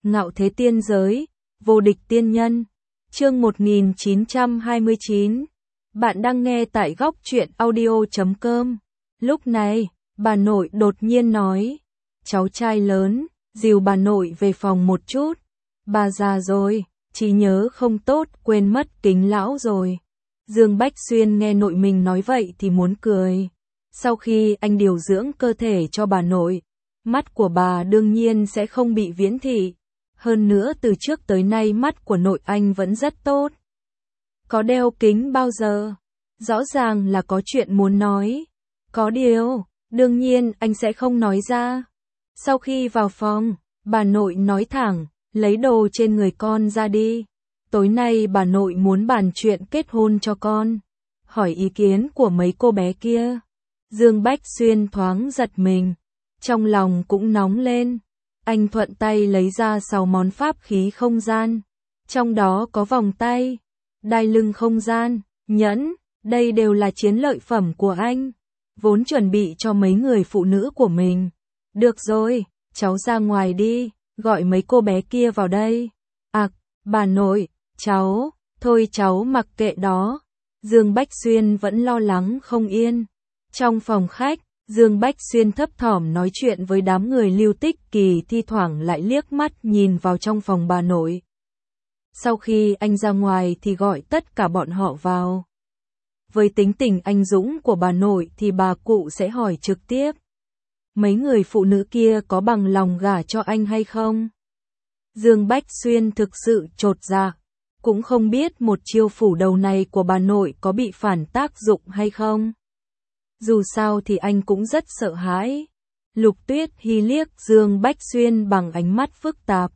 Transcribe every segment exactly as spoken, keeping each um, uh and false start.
Ngạo thế tiên giới, vô địch tiên nhân. Chương một nghìn chín trăm hai mươi chín. Bạn đang nghe tại góc truyện audio chấm com. Lúc này, bà nội đột nhiên nói, cháu trai lớn, dìu bà nội về phòng một chút. Bà già rồi, trí nhớ không tốt, quên mất kính lão rồi. Dương Bách Xuyên nghe nội mình nói vậy thì muốn cười. Sau khi anh điều dưỡng cơ thể cho bà nội, mắt của bà đương nhiên sẽ không bị viễn thị. Hơn nữa từ trước tới nay mắt của nội anh vẫn rất tốt. Có đeo kính bao giờ? Rõ ràng là có chuyện muốn nói. Có điều, đương nhiên anh sẽ không nói ra. Sau khi vào phòng, bà nội nói thẳng, lấy đồ trên người con ra đi. Tối nay bà nội muốn bàn chuyện kết hôn cho con. Hỏi ý kiến của mấy cô bé kia. Dương Bách Xuyên thoáng giật mình. Trong lòng cũng nóng lên. Anh thuận tay lấy ra sáu món pháp khí không gian. Trong đó có vòng tay, đai lưng không gian, nhẫn. Đây đều là chiến lợi phẩm của anh. Vốn chuẩn bị cho mấy người phụ nữ của mình. Được rồi, cháu ra ngoài đi, gọi mấy cô bé kia vào đây. À, bà nội, cháu, thôi cháu mặc kệ đó. Dương Bách Xuyên vẫn lo lắng không yên. Trong phòng khách, Dương Bách Xuyên thấp thỏm nói chuyện với đám người Lưu Tích Kỳ, thi thoảng lại liếc mắt nhìn vào trong phòng bà nội. Sau khi anh ra ngoài thì gọi tất cả bọn họ vào. Với tính tình anh dũng của bà nội thì bà cụ sẽ hỏi trực tiếp. Mấy người phụ nữ kia có bằng lòng gả cho anh hay không? Dương Bách Xuyên thực sự chột dạ. Cũng không biết một chiêu phủ đầu này của bà nội có bị phản tác dụng hay không. Dù sao thì anh cũng rất sợ hãi. Lục Tuyết Hy liếc Dương Bách Xuyên bằng ánh mắt phức tạp.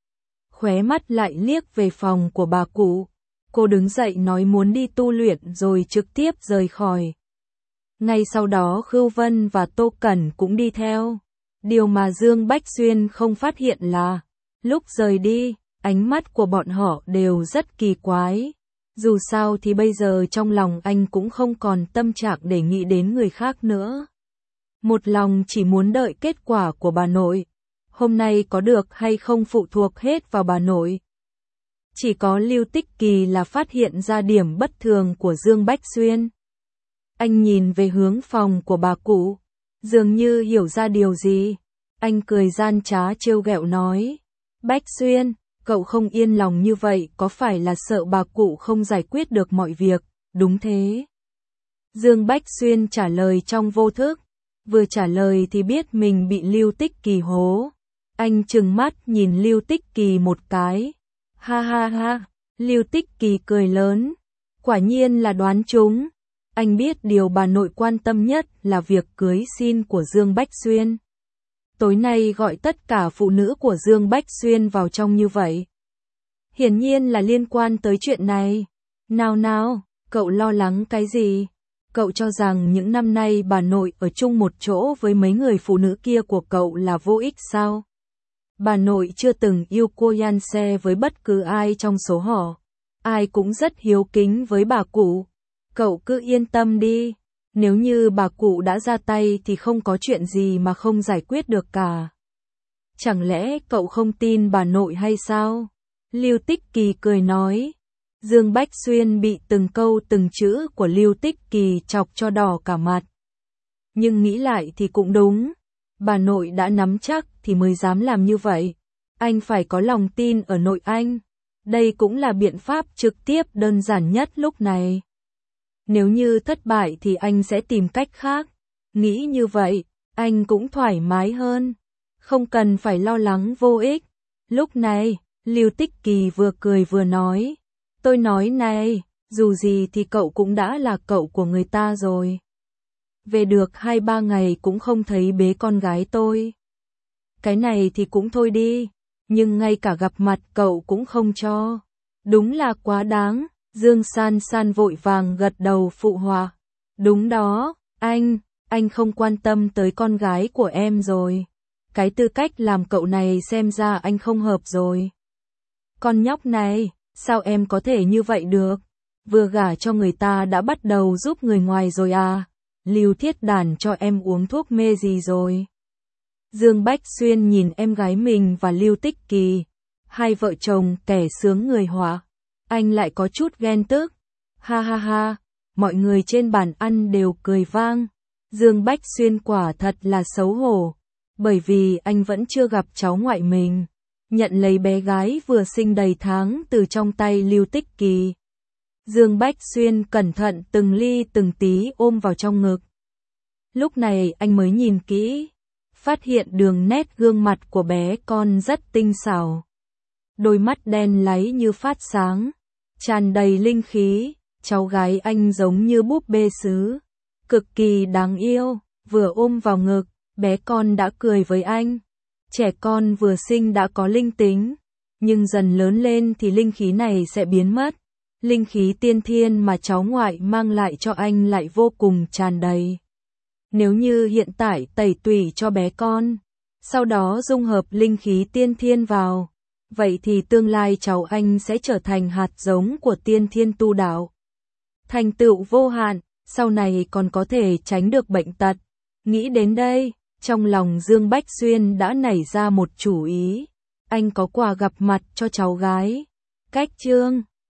Khóe mắt lại liếc về phòng của bà cụ. Cô đứng dậy nói muốn đi tu luyện rồi trực tiếp rời khỏi. Ngay sau đó Khưu Vân và Tô Cẩn cũng đi theo. Điều mà Dương Bách Xuyên không phát hiện là, lúc rời đi, ánh mắt của bọn họ đều rất kỳ quái. Dù sao thì bây giờ trong lòng anh cũng không còn tâm trạng để nghĩ đến người khác nữa. Một lòng chỉ muốn đợi kết quả của bà nội. Hôm nay có được hay không phụ thuộc hết vào bà nội. Chỉ có Lưu Tích Kỳ là phát hiện ra điểm bất thường của Dương Bách Xuyên. Anh nhìn về hướng phòng của bà cụ, dường như hiểu ra điều gì. Anh cười gian trá trêu ghẹo nói, Bách Xuyên, cậu không yên lòng như vậy có phải là sợ bà cụ không giải quyết được mọi việc, đúng thế? Dương Bách Xuyên trả lời trong vô thức, vừa trả lời thì biết mình bị Lưu Tích Kỳ hố. Anh trừng mắt nhìn Lưu Tích Kỳ một cái. Ha ha ha, Lưu Tích Kỳ cười lớn. Quả nhiên là đoán trúng. Anh biết điều bà nội quan tâm nhất là việc cưới xin của Dương Bách Xuyên. Tối nay gọi tất cả phụ nữ của Dương Bách Xuyên vào trong như vậy. Hiển nhiên là liên quan tới chuyện này. Nào nào, cậu lo lắng cái gì? Cậu cho rằng những năm nay bà nội ở chung một chỗ với mấy người phụ nữ kia của cậu là vô ích sao? Bà nội chưa từng yêu cô Yanse với bất cứ ai trong số họ. Ai cũng rất hiếu kính với bà cụ. Cậu cứ yên tâm đi. Nếu như bà cụ đã ra tay thì không có chuyện gì mà không giải quyết được cả. Chẳng lẽ cậu không tin bà nội hay sao? Lưu Tích Kỳ cười nói. Dương Bách Xuyên bị từng câu từng chữ của Lưu Tích Kỳ chọc cho đỏ cả mặt. Nhưng nghĩ lại thì cũng đúng. Bà nội đã nắm chắc thì mới dám làm như vậy. Anh phải có lòng tin ở nội anh. Đây cũng là biện pháp trực tiếp đơn giản nhất lúc này. Nếu như thất bại thì anh sẽ tìm cách khác. Nghĩ như vậy, anh cũng thoải mái hơn. Không cần phải lo lắng vô ích. Lúc này, Lưu Tích Kỳ vừa cười vừa nói. Tôi nói này, dù gì thì cậu cũng đã là cậu của người ta rồi. Về được hai ba ngày cũng không thấy bế con gái tôi. Cái này thì cũng thôi đi, nhưng ngay cả gặp mặt cậu cũng không cho. Đúng là quá đáng. Dương San San vội vàng gật đầu phụ họa. Đúng đó, anh, anh không quan tâm tới con gái của em rồi. Cái tư cách làm cậu này xem ra anh không hợp rồi. Con nhóc này, sao em có thể như vậy được? Vừa gả cho người ta đã bắt đầu giúp người ngoài rồi à? Lưu Thiết Đản cho em uống thuốc mê gì rồi? Dương Bách Xuyên nhìn em gái mình và Lưu Tích Kỳ, Hai vợ chồng kẻ sướng người họa. Anh lại có chút ghen tức. Ha ha ha, mọi người trên bàn ăn đều cười vang. Dương Bách Xuyên quả thật là xấu hổ, bởi vì anh vẫn chưa gặp cháu ngoại mình, nhận lấy bé gái vừa sinh đầy tháng từ trong tay Lưu Tích Kỳ. Dương Bách Xuyên cẩn thận từng ly từng tí ôm vào trong ngực. Lúc này anh mới nhìn kỹ, phát hiện đường nét gương mặt của bé con rất tinh xảo. Đôi mắt đen láy như phát sáng, tràn đầy linh khí, cháu gái anh giống như búp bê sứ, cực kỳ đáng yêu, vừa ôm vào ngực, bé con đã cười với anh. Trẻ con vừa sinh đã có linh tính, nhưng dần lớn lên thì linh khí này sẽ biến mất. Linh khí tiên thiên mà cháu ngoại mang lại cho anh lại vô cùng tràn đầy. Nếu như hiện tại tẩy tủy cho bé con, sau đó dung hợp linh khí tiên thiên vào, vậy thì tương lai cháu anh sẽ trở thành hạt giống của tiên thiên tu đạo. Thành tựu vô hạn, sau này còn có thể tránh được bệnh tật. Nghĩ đến đây, trong lòng Dương Bách Xuyên đã nảy ra một chủ ý. Anh có quà gặp mặt cho cháu gái. Cách chương